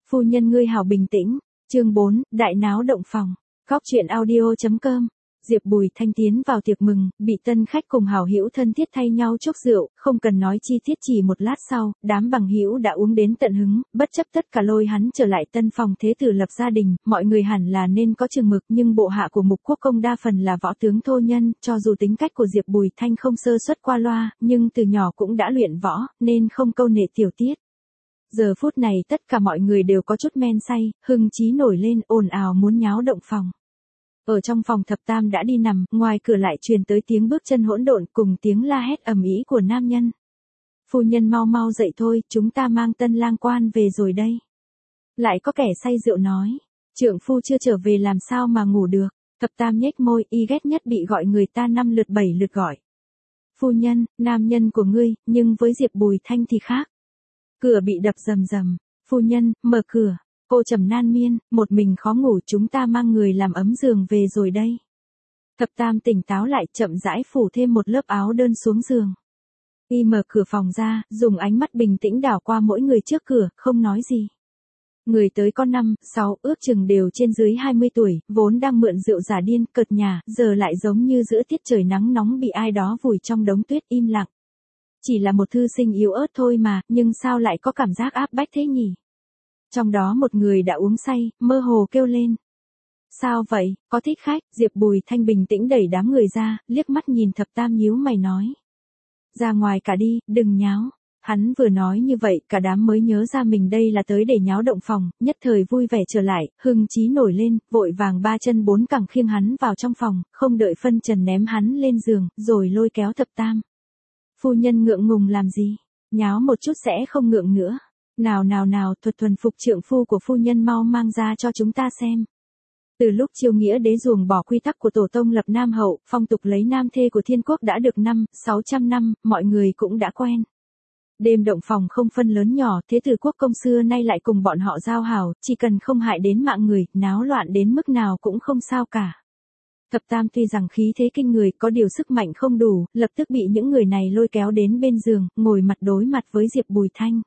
Phu nhân ngươi hảo bình tĩnh. Chương 4, đại náo động phòng. Góc truyện audio.com. Diệp Bùi Thanh tiến vào tiệc mừng, bị tân khách cùng hảo hữu thân thiết thay nhau chúc rượu, không cần nói chi tiết, chỉ một lát sau, đám bằng hữu đã uống đến tận hứng, bất chấp tất cả lôi hắn trở lại tân phòng thế tử lập gia đình, mọi người hẳn là nên có chừng mực, nhưng bộ hạ của Mục Quốc Công đa phần là võ tướng thô nhân, cho dù tính cách của Diệp Bùi Thanh không sơ suất qua loa, nhưng từ nhỏ cũng đã luyện võ, nên không câu nệ tiểu tiết. Giờ phút này tất cả mọi người đều có chút men say, hưng chí nổi lên, ồn ào muốn nháo động phòng. Ở trong phòng thập tam đã đi nằm, ngoài cửa lại truyền tới tiếng bước chân hỗn độn cùng tiếng la hét ầm ĩ của nam nhân. Phu nhân mau mau dậy thôi, chúng ta mang tân lang quan về rồi đây. Lại có kẻ say rượu nói, trượng phu chưa trở về làm sao mà ngủ được. Thập tam nhếch môi, y ghét nhất bị gọi người ta 5 lượt 7 lượt gọi. Phu nhân, nam nhân của ngươi, nhưng với Diệp Bùi Thanh thì khác. Cửa bị đập rầm rầm. Phu nhân, mở cửa. Cô trầm nan miên, một mình khó ngủ, chúng ta mang người làm ấm giường về rồi đây. Thập tam tỉnh táo lại, chậm rãi phủ thêm một lớp áo đơn xuống giường. Y mở cửa phòng ra, dùng ánh mắt bình tĩnh đảo qua mỗi người trước cửa, không nói gì. Người tới có 5, 6, ước chừng đều trên dưới 20 tuổi, vốn đang mượn rượu giả điên, cợt nhả, giờ lại giống như giữa tiết trời nắng nóng bị ai đó vùi trong đống tuyết im lặng. Chỉ là một thư sinh yếu ớt thôi mà, nhưng sao lại có cảm giác áp bách thế nhỉ? Trong đó một người đã uống say, mơ hồ kêu lên. Sao vậy, có thích khách? Diệp Bùi Thanh bình tĩnh đẩy đám người ra, liếc mắt nhìn thập tam nhíu mày nói. Ra ngoài cả đi, đừng nháo. Hắn vừa nói như vậy, cả đám mới nhớ ra mình đây là tới để nháo động phòng, nhất thời vui vẻ trở lại, hưng chí nổi lên, vội vàng 3 chân 4 cẳng khiêng hắn vào trong phòng, không đợi phân trần ném hắn lên giường, rồi lôi kéo thập tam. Phu nhân ngượng ngùng làm gì? Nháo một chút sẽ không ngượng nữa. Nào, thuật thuần phục trượng phu của phu nhân mau mang ra cho chúng ta xem. Từ lúc Chiêu Nghĩa đế ruồng bỏ quy tắc của tổ tông lập nam hậu, phong tục lấy nam thê của thiên quốc đã được 500-600 năm, mọi người cũng đã quen. Đêm động phòng không phân lớn nhỏ, thế tử quốc công xưa nay lại cùng bọn họ giao hảo, chỉ cần không hại đến mạng người, náo loạn đến mức nào cũng không sao cả. Thập tam tuy rằng khí thế kinh người, có điều sức mạnh không đủ, lập tức bị những người này lôi kéo đến bên giường, ngồi mặt đối mặt với Diệp Bùi Thanh.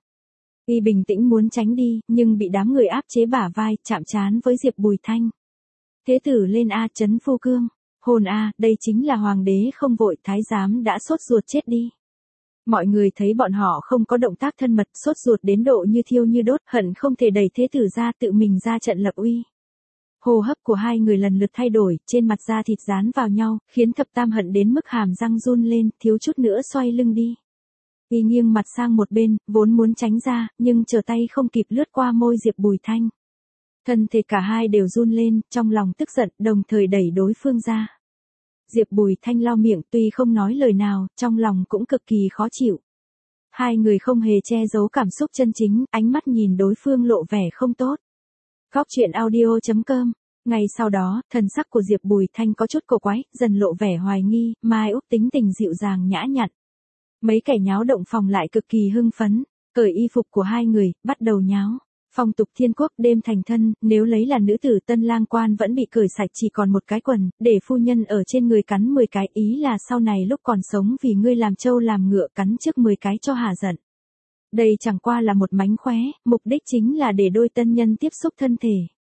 Y bình tĩnh muốn tránh đi, nhưng bị đám người áp chế bả vai, chạm trán với Diệp Bùi Thanh. Thế tử lên a, trấn phu cương. Hồn a, đây chính là hoàng đế không vội, thái giám đã sốt ruột chết đi. Mọi người thấy bọn họ không có động tác thân mật, sốt ruột đến độ như thiêu như đốt, hận không thể đẩy thế tử ra, tự mình ra trận lập uy. Hô hấp của hai người lần lượt thay đổi, trên mặt da thịt dán vào nhau, khiến thập tam hận đến mức hàm răng run lên, thiếu chút nữa xoay lưng đi. Y nghiêng mặt sang một bên, vốn muốn tránh ra, nhưng trở tay không kịp lướt qua môi Diệp Bùi Thanh. Thân thể cả hai đều run lên, trong lòng tức giận, đồng thời đẩy đối phương ra. Diệp Bùi Thanh lau miệng, tuy không nói lời nào, trong lòng cũng cực kỳ khó chịu. Hai người không hề che giấu cảm xúc chân chính, ánh mắt nhìn đối phương lộ vẻ không tốt. Góc truyện audio.com. Ngay sau đó, thần sắc của Diệp Bùi Thanh có chút cổ quái, dần lộ vẻ hoài nghi, Mai Úc tính tình dịu dàng nhã nhặn. Mấy kẻ nháo động phòng lại cực kỳ hưng phấn, cởi y phục của hai người, bắt đầu nháo. Phong tục thiên quốc đêm thành thân, nếu lấy là nữ tử tân lang quan vẫn bị cởi sạch chỉ còn một cái quần, để phu nhân ở trên người cắn 10 cái, ý là sau này lúc còn sống vì ngươi làm trâu làm ngựa cắn trước 10 cái cho hả giận. Đây chẳng qua là một mánh khóe, mục đích chính là để đôi tân nhân tiếp xúc thân thể.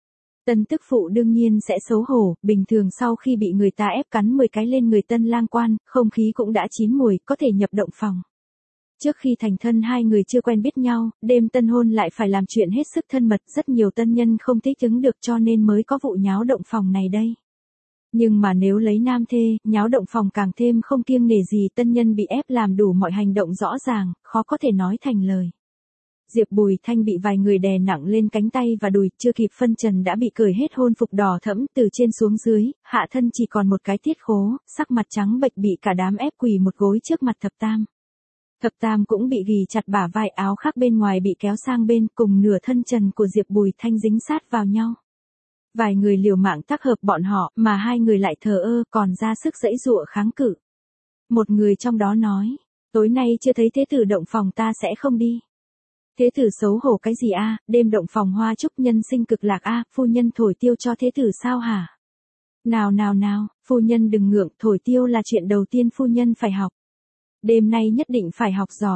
Tân tức phụ đương nhiên sẽ xấu hổ, bình thường sau khi bị người ta ép cắn 10 cái lên người tân lang quan, không khí cũng đã chín mùi, có thể nhập động phòng. Trước khi thành thân hai người chưa quen biết nhau, đêm tân hôn lại phải làm chuyện hết sức thân mật, rất nhiều tân nhân không thích ứng được cho nên mới có vụ nháo động phòng này đây. Nhưng mà nếu lấy nam thê, nháo động phòng càng thêm không kiêng nể gì, tân nhân bị ép làm đủ mọi hành động rõ ràng, khó có thể nói thành lời. Diệp Bùi Thanh bị vài người đè nặng lên cánh tay và đùi, chưa kịp phân trần đã bị cởi hết hôn phục đỏ thẫm, từ trên xuống dưới, hạ thân chỉ còn một cái tiết khố, sắc mặt trắng bệch bị cả đám ép quỳ một gối trước mặt thập tam. Thập tam cũng bị ghì chặt bả vai, áo khác bên ngoài bị kéo sang bên, cùng nửa thân trần của Diệp Bùi Thanh dính sát vào nhau. Vài người liều mạng tác hợp bọn họ, mà hai người lại thờ ơ, còn ra sức giãy giụa kháng cự. Một người trong đó nói, tối nay chưa thấy thế tử động phòng ta sẽ không đi. Thế tử xấu hổ cái gì a, đêm động phòng hoa chúc nhân sinh cực lạc a, phu nhân thổi tiêu cho thế tử sao hả? Nào, phu nhân đừng ngượng, thổi tiêu là chuyện đầu tiên phu nhân phải học. Đêm nay nhất định phải học giỏi.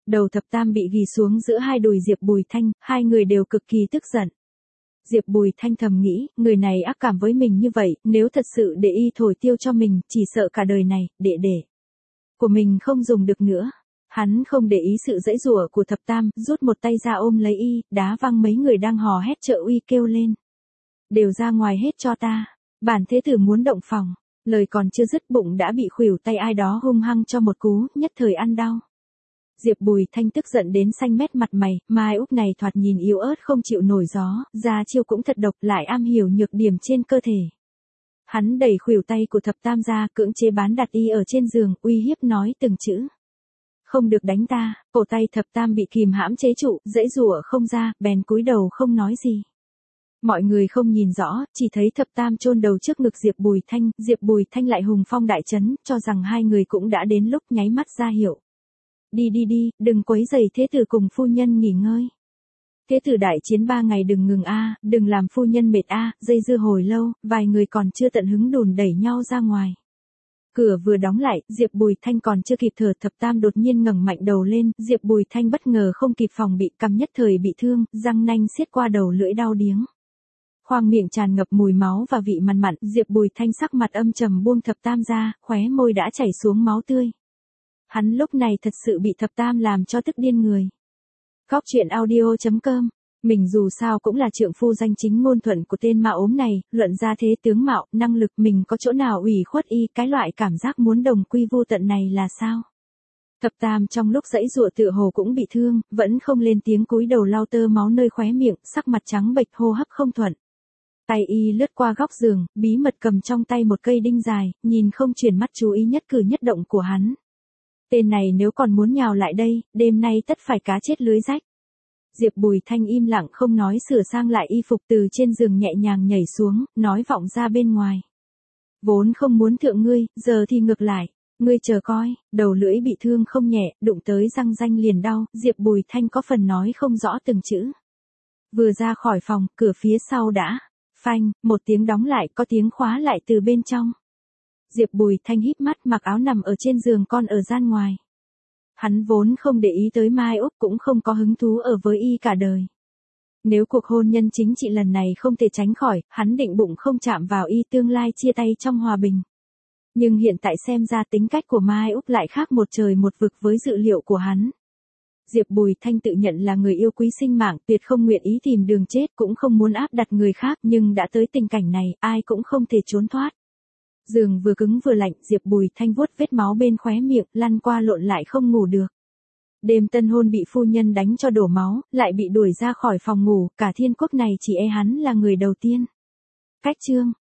Đầu thập tam bị ghì xuống giữa hai đùi Diệp Bùi Thanh, hai người đều cực kỳ tức giận. Diệp Bùi Thanh thầm nghĩ, người này ác cảm với mình như vậy, nếu thật sự để y thổi tiêu cho mình, chỉ sợ cả đời này, đệ của mình không dùng được nữa. Hắn không để ý sự giãy giụa của thập tam, rút một tay ra ôm lấy y, đá văng mấy người đang hò hét trợ uy kêu lên. Đều ra ngoài hết cho ta, bản thế tử muốn động phòng. Lời còn chưa dứt bụng đã bị khuỷu tay ai đó hung hăng cho một cú, nhất thời ăn đau. Diệp Bùi Thanh tức giận đến xanh mét mặt mày, Mai Úc này thoạt nhìn yếu ớt không chịu nổi gió, ra chiêu cũng thật độc, lại am hiểu nhược điểm trên cơ thể. Hắn đẩy khuỷu tay của thập tam ra, cưỡng chế bán đặt y ở trên giường, uy hiếp nói từng chữ. Không được đánh ta, cổ tay thập tam bị kìm hãm chế trụ, giãy giụa không ra, bèn cúi đầu không nói gì. Mọi người không nhìn rõ, chỉ thấy thập tam chôn đầu trước ngực Diệp Bùi Thanh lại hùng phong đại chấn, cho rằng hai người cũng đã đến lúc nháy mắt ra hiệu. Đi, đừng quấy rầy thế tử cùng phu nhân nghỉ ngơi. Thế tử đại chiến 3 ngày đừng ngừng đừng làm phu nhân mệt dây dưa hồi lâu, vài người còn chưa tận hứng đùn đẩy nhau ra ngoài. Cửa vừa đóng lại, Diệp Bùi Thanh còn chưa kịp thở, thập tam đột nhiên ngẩng mạnh đầu lên, Diệp Bùi Thanh bất ngờ không kịp phòng bị, cằm nhất thời bị thương, răng nanh xiết qua đầu lưỡi đau điếng. Khoang miệng tràn ngập mùi máu và vị mặn mặn, Diệp Bùi Thanh sắc mặt âm trầm buông thập tam ra, khóe môi đã chảy xuống máu tươi. Hắn lúc này thật sự bị thập tam làm cho tức điên người. Góc truyện audio.com, mình dù sao cũng là trượng phu danh chính ngôn thuận của tên ma ốm này, luận ra thế tướng mạo, năng lực mình có chỗ nào ủy khuất y, cái loại cảm giác muốn đồng quy vu tận này là sao? Thập tam trong lúc giãy giụa tựa hồ cũng bị thương, vẫn không lên tiếng, cúi đầu lau tơ máu nơi khóe miệng, sắc mặt trắng bệch, hô hấp không thuận. Tay y lướt qua góc giường, bí mật cầm trong tay một cây đinh dài, nhìn không chuyển mắt chú ý nhất cử nhất động của hắn. Tên này nếu còn muốn nhào lại đây, đêm nay tất phải cá chết lưới rách. Diệp Bùi Thanh im lặng không nói, sửa sang lại y phục từ trên giường nhẹ nhàng nhảy xuống, nói vọng ra bên ngoài. Vốn không muốn thượng ngươi, giờ thì ngược lại. Ngươi chờ coi, đầu lưỡi bị thương không nhẹ, đụng tới răng ranh liền đau, Diệp Bùi Thanh có phần nói không rõ từng chữ. Vừa ra khỏi phòng, cửa phía sau đã phanh, một tiếng đóng lại, có tiếng khóa lại từ bên trong. Diệp Bùi Thanh híp mắt, mặc áo nằm ở trên giường con ở gian ngoài. Hắn vốn không để ý tới Mai Úc, cũng không có hứng thú ở với y cả đời. Nếu cuộc hôn nhân chính trị lần này không thể tránh khỏi, hắn định bụng không chạm vào y, tương lai chia tay trong hòa bình. Nhưng hiện tại xem ra tính cách của Mai Úc lại khác một trời một vực với dự liệu của hắn. Diệp Bùi Thanh tự nhận là người yêu quý sinh mạng, tuyệt không nguyện ý tìm đường chết, cũng không muốn áp đặt người khác, nhưng đã tới tình cảnh này, ai cũng không thể trốn thoát. Giường vừa cứng vừa lạnh, Diệp Bùi Thanh vuốt vết máu bên khóe miệng, lăn qua lộn lại không ngủ được. Đêm tân hôn bị phu nhân đánh cho đổ máu, lại bị đuổi ra khỏi phòng ngủ, cả thiên quốc này chỉ hắn là người đầu tiên. Cách chương